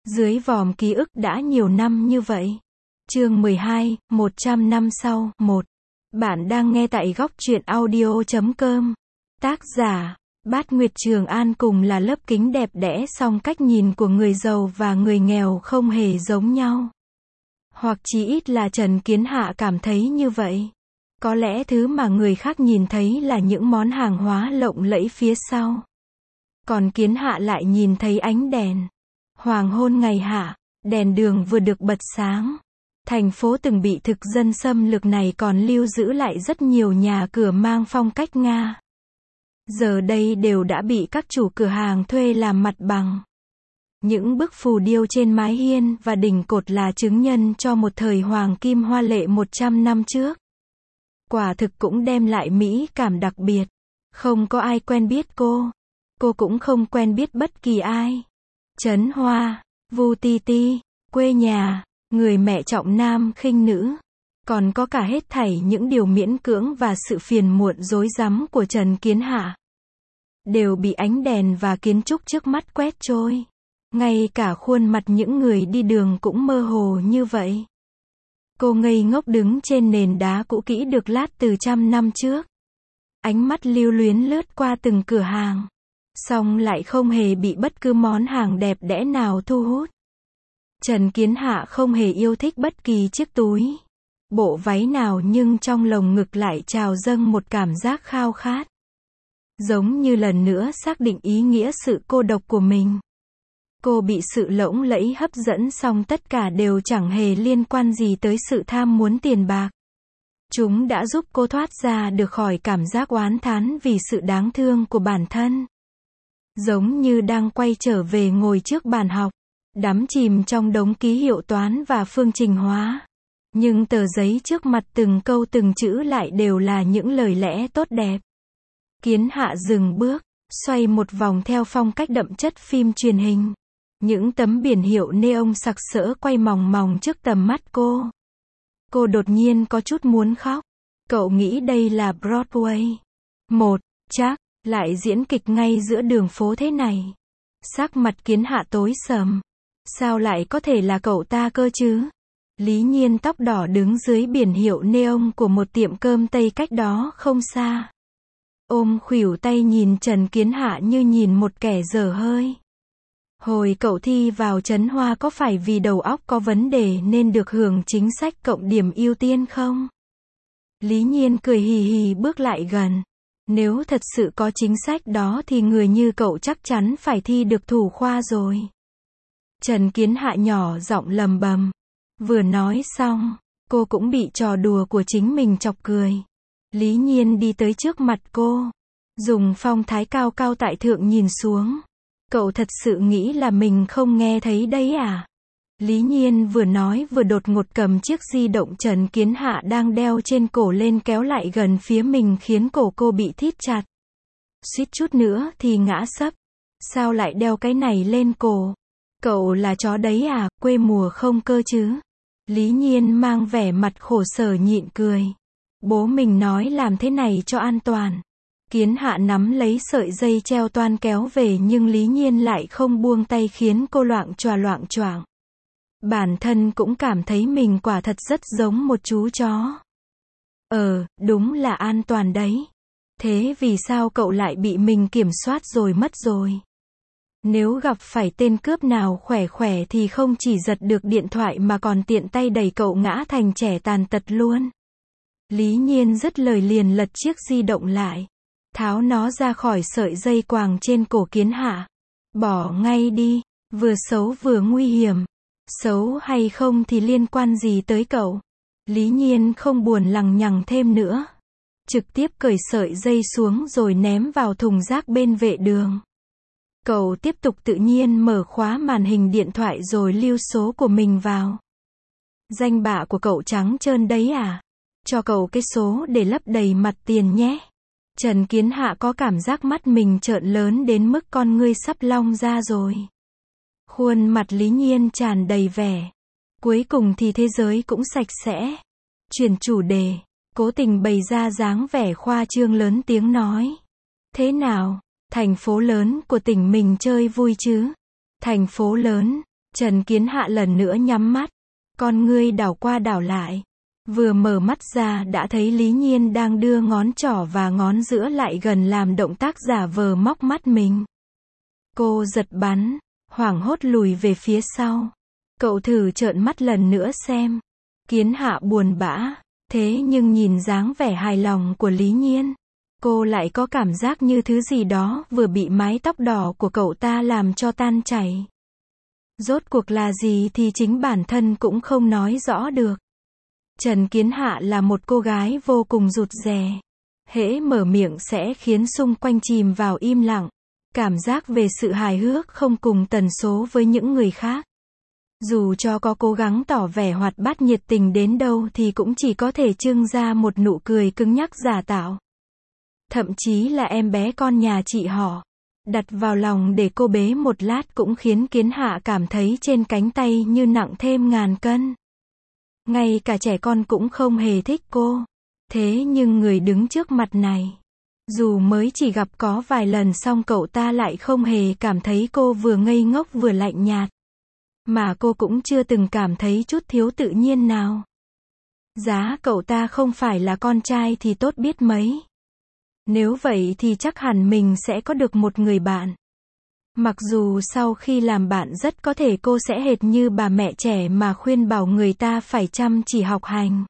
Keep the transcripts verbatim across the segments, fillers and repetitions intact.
Dưới vòm ký ức đã nhiều năm như vậy. Chương mười hai, một trăm năm sau. một. Bạn đang nghe tại góc truyện audio chấm com. Tác giả, Bát Nguyệt Trường An. Cùng là lớp kính đẹp đẽ, song cách nhìn của người giàu và người nghèo không hề giống nhau. Hoặc chí ít là Trần Kiến Hạ cảm thấy như vậy. Có lẽ thứ mà người khác nhìn thấy là những món hàng hóa lộng lẫy phía sau. Còn Kiến Hạ lại nhìn thấy ánh đèn. Hoàng hôn ngày hạ, đèn đường vừa được bật sáng. Thành phố từng bị thực dân xâm lược này còn lưu giữ lại rất nhiều nhà cửa mang phong cách Nga. Giờ đây đều đã bị các chủ cửa hàng thuê làm mặt bằng. Những bức phù điêu trên mái hiên và đỉnh cột là chứng nhân cho một thời hoàng kim hoa lệ một trăm năm trước. Quả thực cũng đem lại mỹ cảm đặc biệt. Không có ai quen biết cô. Cô cũng không quen biết bất kỳ ai. Trấn Hoa, Vu Ti Ti, quê nhà, người mẹ trọng nam khinh nữ. Còn có cả hết thảy những điều miễn cưỡng và sự phiền muộn rối rắm của Trần Kiến Hạ. Đều bị ánh đèn và kiến trúc trước mắt quét trôi. Ngay cả khuôn mặt những người đi đường cũng mơ hồ như vậy. Cô ngây ngốc đứng trên nền đá cũ kỹ được lát từ trăm năm trước. Ánh mắt lưu luyến lướt qua từng cửa hàng. Song lại không hề bị bất cứ món hàng đẹp đẽ nào thu hút. Trần Kiến Hạ không hề yêu thích bất kỳ chiếc túi, bộ váy nào, nhưng trong lồng ngực lại trào dâng một cảm giác khao khát. Giống như lần nữa xác định ý nghĩa sự cô độc của mình. Cô bị sự lộng lẫy hấp dẫn, song tất cả đều chẳng hề liên quan gì tới sự tham muốn tiền bạc. Chúng đã giúp cô thoát ra được khỏi cảm giác oán thán vì sự đáng thương của bản thân. Giống như đang quay trở về ngồi trước bàn học, đắm chìm trong đống ký hiệu toán và phương trình hóa. Nhưng tờ giấy trước mặt từng câu từng chữ lại đều là những lời lẽ tốt đẹp. Kiến Hạ dừng bước, xoay một vòng theo phong cách đậm chất phim truyền hình. Những tấm biển hiệu neon sặc sỡ quay mòng mòng trước tầm mắt cô. Cô đột nhiên có chút muốn khóc. Cậu nghĩ đây là Broadway. Một, chắc, lại diễn kịch ngay giữa đường phố thế này. Sắc mặt Kiến Hạ tối sầm. Sao lại có thể là cậu ta cơ chứ? Lý Nhiên tóc đỏ đứng dưới biển hiệu neon của một tiệm cơm Tây cách đó không xa. Ôm khuỷu tay nhìn Trần Kiến Hạ như nhìn một kẻ dở hơi. Hồi cậu thi vào Trấn Hoa có phải vì đầu óc có vấn đề nên được hưởng chính sách cộng điểm ưu tiên không? Lý Nhiên cười hì hì bước lại gần. Nếu thật sự có chính sách đó thì người như cậu chắc chắn phải thi được thủ khoa rồi. Trần Kiến Hạ nhỏ giọng lầm bầm. Vừa nói xong, cô cũng bị trò đùa của chính mình chọc cười. Lý Nhiên đi tới trước mặt cô, dùng phong thái cao cao tại thượng nhìn xuống. Cậu thật sự nghĩ là mình không nghe thấy đấy à? Lý Nhiên vừa nói vừa đột ngột cầm chiếc di động Trần Kiến Hạ đang đeo trên cổ lên kéo lại gần phía mình, khiến cổ cô bị thít chặt. Suýt chút nữa thì ngã sấp. Sao lại đeo cái này lên cổ? Cậu là chó đấy à, quê mùa không cơ chứ? Lý Nhiên mang vẻ mặt khổ sở nhịn cười. Bố mình nói làm thế này cho an toàn. Kiến Hạ nắm lấy sợi dây treo toan kéo về, nhưng Lý Nhiên lại không buông tay, khiến cô loạng choạng loạng choạng. Bản thân cũng cảm thấy mình quả thật rất giống một chú chó. Ờ, đúng là an toàn đấy. Thế vì sao cậu lại bị mình kiểm soát rồi mất rồi? Nếu gặp phải tên cướp nào khỏe khỏe thì không chỉ giật được điện thoại mà còn tiện tay đẩy cậu ngã thành trẻ tàn tật luôn. Lý Nhiên dứt lời liền lật chiếc di động lại, tháo nó ra khỏi sợi dây quàng trên cổ Kiến Hạ. Bỏ ngay đi, vừa xấu vừa nguy hiểm. Xấu hay không thì liên quan gì tới cậu? Lý Nhiên không buồn lằng nhằng thêm nữa. Trực tiếp cởi sợi dây xuống rồi ném vào thùng rác bên vệ đường. Cậu tiếp tục tự nhiên mở khóa màn hình điện thoại rồi lưu số của mình vào. Danh bạ của cậu trắng trơn đấy à? Cho cậu cái số để lấp đầy mặt tiền nhé. Trần Kiến Hạ có cảm giác mắt mình trợn lớn đến mức con ngươi sắp long ra rồi. Khuôn mặt Lý Nhiên tràn đầy vẻ. Cuối cùng thì thế giới cũng sạch sẽ. Chuyển chủ đề, cố tình bày ra dáng vẻ khoa trương, lớn tiếng nói. Thế nào, thành phố lớn của tỉnh mình chơi vui chứ? Thành phố lớn, Trần Kiến Hạ lần nữa nhắm mắt, con ngươi đảo qua đảo lại. Vừa mở mắt ra đã thấy Lý Nhiên đang đưa ngón trỏ và ngón giữa lại gần làm động tác giả vờ móc mắt mình. Cô giật bắn, hoảng hốt lùi về phía sau. Cậu thử trợn mắt lần nữa xem. Kiến Hạ buồn bã, thế nhưng nhìn dáng vẻ hài lòng của Lý Nhiên, cô lại có cảm giác như thứ gì đó vừa bị mái tóc đỏ của cậu ta làm cho tan chảy. Rốt cuộc là gì thì chính bản thân cũng không nói rõ được. Trần Kiến Hạ là một cô gái vô cùng rụt rè. Hễ mở miệng sẽ khiến xung quanh chìm vào im lặng. Cảm giác về sự hài hước không cùng tần số với những người khác. Dù cho có cố gắng tỏ vẻ hoạt bát nhiệt tình đến đâu thì cũng chỉ có thể trưng ra một nụ cười cứng nhắc giả tạo. Thậm chí là em bé con nhà chị họ, đặt vào lòng để cô bế một lát cũng khiến Kiến Hạ cảm thấy trên cánh tay như nặng thêm ngàn cân. Ngay cả trẻ con cũng không hề thích cô. Thế nhưng người đứng trước mặt này, dù mới chỉ gặp có vài lần song cậu ta lại không hề cảm thấy cô vừa ngây ngốc vừa lạnh nhạt. Mà cô cũng chưa từng cảm thấy chút thiếu tự nhiên nào. Giá cậu ta không phải là con trai thì tốt biết mấy. Nếu vậy thì chắc hẳn mình sẽ có được một người bạn. Mặc dù sau khi làm bạn rất có thể cô sẽ hệt như bà mẹ trẻ mà khuyên bảo người ta phải chăm chỉ học hành.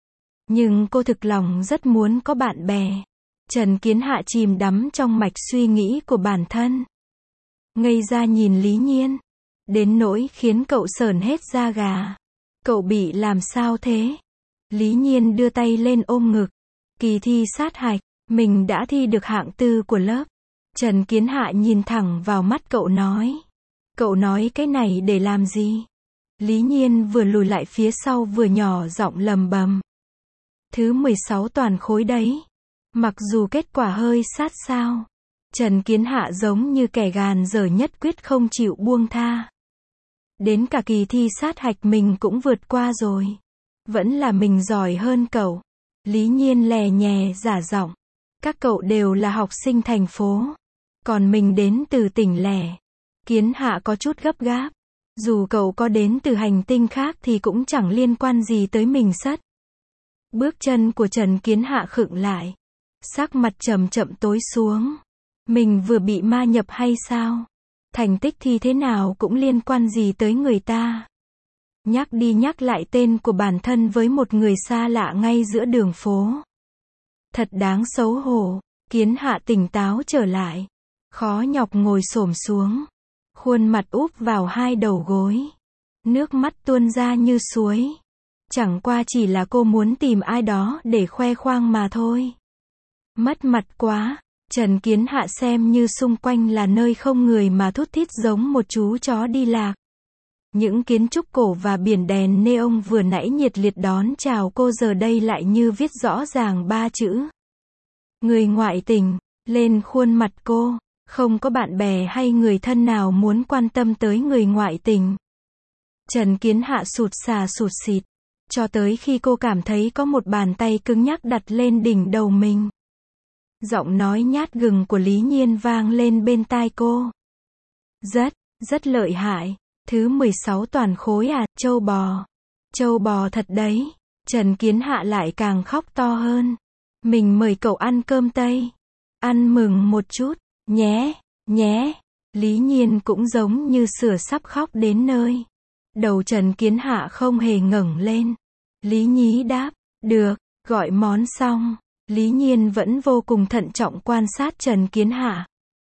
Nhưng cô thực lòng rất muốn có bạn bè. Trần Kiến Hạ chìm đắm trong mạch suy nghĩ của bản thân. Ngây ra nhìn Lý Nhiên. Đến nỗi khiến cậu sởn hết da gà. Cậu bị làm sao thế? Lý Nhiên đưa tay lên ôm ngực. Kỳ thi sát hạch, mình đã thi được hạng tư của lớp. Trần Kiến Hạ nhìn thẳng vào mắt cậu nói. Cậu nói cái này để làm gì? Lý Nhiên vừa lùi lại phía sau vừa nhỏ giọng lầm bầm. Thứ mười sáu toàn khối đấy. Mặc dù kết quả hơi sát sao. Trần Kiến Hạ giống như kẻ gàn dở nhất quyết không chịu buông tha. Đến cả kỳ thi sát hạch mình cũng vượt qua rồi. Vẫn là mình giỏi hơn cậu. Lý Nhiên lè nhè giả giọng. Các cậu đều là học sinh thành phố. Còn mình đến từ tỉnh lẻ. Kiến Hạ có chút gấp gáp. Dù cậu có đến từ hành tinh khác thì cũng chẳng liên quan gì tới mình sất. Bước chân của Trần Kiến Hạ khựng lại. Sắc mặt chậm chậm tối xuống. Mình vừa bị ma nhập hay sao? Thành tích thi thế nào cũng liên quan gì tới người ta. Nhắc đi nhắc lại tên của bản thân với một người xa lạ ngay giữa đường phố. Thật đáng xấu hổ. Kiến Hạ tỉnh táo trở lại. Khó nhọc ngồi xổm xuống. Khuôn mặt úp vào hai đầu gối. Nước mắt tuôn ra như suối. Chẳng qua chỉ là cô muốn tìm ai đó để khoe khoang mà thôi. Mất mặt quá. Trần Kiến Hạ xem như xung quanh là nơi không người mà thút thít giống một chú chó đi lạc. Những kiến trúc cổ và biển đèn neon vừa nãy nhiệt liệt đón chào cô giờ đây lại như viết rõ ràng ba chữ. Người ngoại tình, lên khuôn mặt cô. Không có bạn bè hay người thân nào muốn quan tâm tới người ngoại tình. Trần Kiến Hạ sụt sà sụt xịt. Cho tới khi cô cảm thấy có một bàn tay cứng nhắc đặt lên đỉnh đầu mình. Giọng nói nhát gừng của Lý Nhiên vang lên bên tai cô. Rất, rất lợi hại. Thứ mười sáu toàn khối à, trâu bò. Trâu bò thật đấy. Trần Kiến Hạ lại càng khóc to hơn. Mình mời cậu ăn cơm Tây. Ăn mừng một chút, nhé, nhé. Lý Nhiên cũng giống như sửa sắp khóc đến nơi. Đầu Trần Kiến Hạ không hề ngẩng lên. Lý Nhí đáp, được, gọi món xong. Lý Nhiên vẫn vô cùng thận trọng quan sát Trần Kiến Hạ.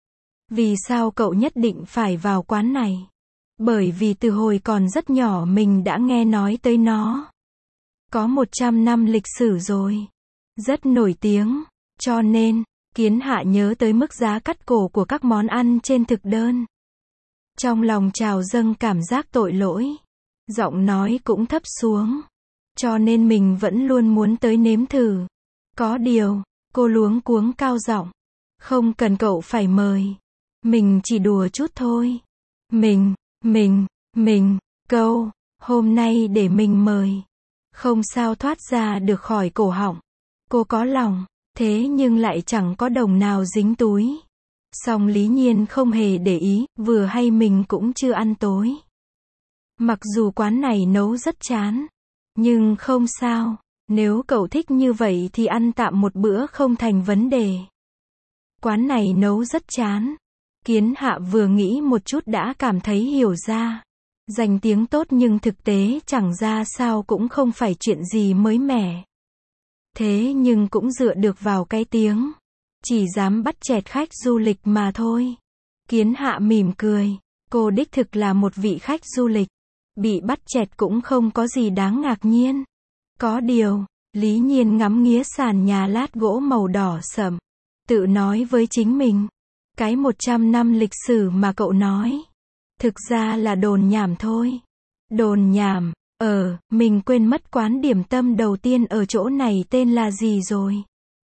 Vì sao cậu nhất định phải vào quán này? Bởi vì từ hồi còn rất nhỏ mình đã nghe nói tới nó. Có một trăm năm lịch sử rồi. Rất nổi tiếng. Cho nên, Kiến Hạ nhớ tới mức giá cắt cổ của các món ăn trên thực đơn. Trong lòng trào dâng cảm giác tội lỗi. Giọng nói cũng thấp xuống. Cho nên mình vẫn luôn muốn tới nếm thử. Có điều, cô luống cuống cao giọng. Không cần cậu phải mời. Mình chỉ đùa chút thôi. Mình, mình, mình, câu, hôm nay để mình mời. Không sao thoát ra được khỏi cổ họng. Cô có lòng, thế nhưng lại chẳng có đồng nào dính túi. Song Lý Nhiên không hề để ý, vừa hay mình cũng chưa ăn tối. Mặc dù quán này nấu rất chán, nhưng không sao, nếu cậu thích như vậy thì ăn tạm một bữa không thành vấn đề. Quán này nấu rất chán. Kiến Hạ vừa nghĩ một chút đã cảm thấy hiểu ra. Danh tiếng tốt nhưng thực tế chẳng ra sao cũng không phải chuyện gì mới mẻ. Thế nhưng cũng dựa được vào cái tiếng. Chỉ dám bắt chẹt khách du lịch mà thôi. Kiến Hạ mỉm cười. Cô đích thực là một vị khách du lịch. Bị bắt chẹt cũng không có gì đáng ngạc nhiên. Có điều, Lý Nhiên ngắm nghía sàn nhà lát gỗ màu đỏ sẫm. Tự nói với chính mình. Cái một trăm năm lịch sử mà cậu nói. Thực ra là đồn nhảm thôi. Đồn nhảm, ờ, mình quên mất quán điểm tâm đầu tiên ở chỗ này tên là gì rồi.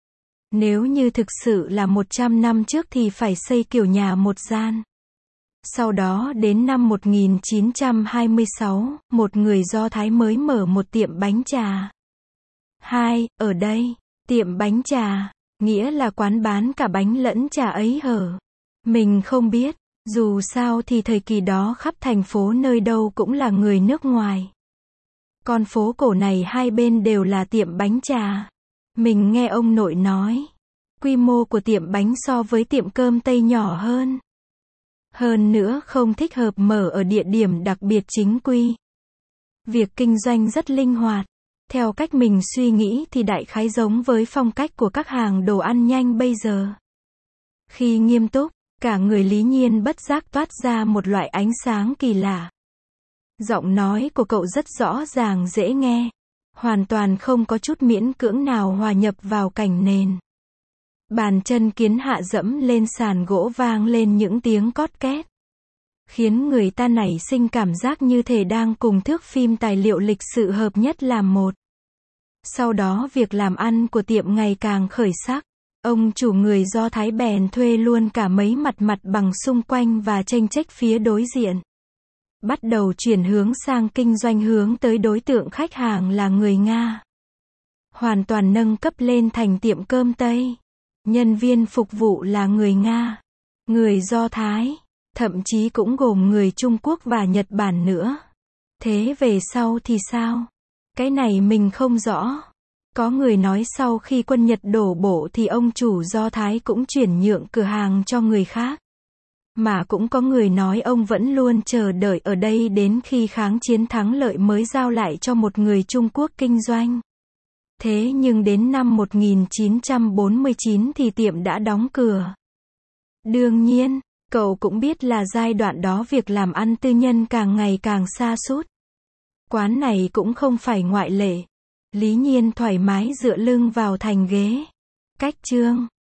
Nếu như thực sự là một trăm năm trước thì phải xây kiểu nhà một gian. Sau đó đến năm một nghìn chín trăm hai mươi sáu, một người Do Thái mới mở một tiệm bánh trà. Hai, ở đây, tiệm bánh trà, nghĩa là quán bán cả bánh lẫn trà ấy hở. Mình không biết, dù sao thì thời kỳ đó khắp thành phố nơi đâu cũng là người nước ngoài. Con phố cổ này hai bên đều là tiệm bánh trà. Mình nghe ông nội nói, quy mô của tiệm bánh so với tiệm cơm Tây nhỏ hơn. Hơn nữa không thích hợp mở ở địa điểm đặc biệt chính quy. Việc kinh doanh rất linh hoạt. Theo cách mình suy nghĩ thì đại khái giống với phong cách của các hàng đồ ăn nhanh bây giờ. Khi nghiêm túc, cả người Lý Nhiên bất giác toát ra một loại ánh sáng kỳ lạ. Giọng nói của cậu rất rõ ràng dễ nghe. Hoàn toàn không có chút miễn cưỡng nào hòa nhập vào cảnh nền. Bàn chân Kiến Hạ dẫm lên sàn gỗ vang lên những tiếng cót két. Khiến người ta nảy sinh cảm giác như thể đang cùng thước phim tài liệu lịch sự hợp nhất làm một. Sau đó việc làm ăn của tiệm ngày càng khởi sắc. Ông chủ người Do Thái bèn thuê luôn cả mấy mặt mặt bằng xung quanh và tranh trách phía đối diện. Bắt đầu chuyển hướng sang kinh doanh hướng tới đối tượng khách hàng là người Nga. Hoàn toàn nâng cấp lên thành tiệm cơm Tây. Nhân viên phục vụ là người Nga, người Do Thái, thậm chí cũng gồm người Trung Quốc và Nhật Bản nữa. Thế về sau thì sao? Cái này mình không rõ. Có người nói sau khi quân Nhật đổ bộ thì ông chủ Do Thái cũng chuyển nhượng cửa hàng cho người khác. Mà cũng có người nói ông vẫn luôn chờ đợi ở đây đến khi kháng chiến thắng lợi mới giao lại cho một người Trung Quốc kinh doanh. Thế nhưng đến năm một nghìn chín trăm bốn mươi chín thì tiệm đã đóng cửa. Đương nhiên, cậu cũng biết là giai đoạn đó việc làm ăn tư nhân càng ngày càng sa sút. Quán này cũng không phải ngoại lệ. Lý Nhiên thoải mái dựa lưng vào thành ghế. Cách chương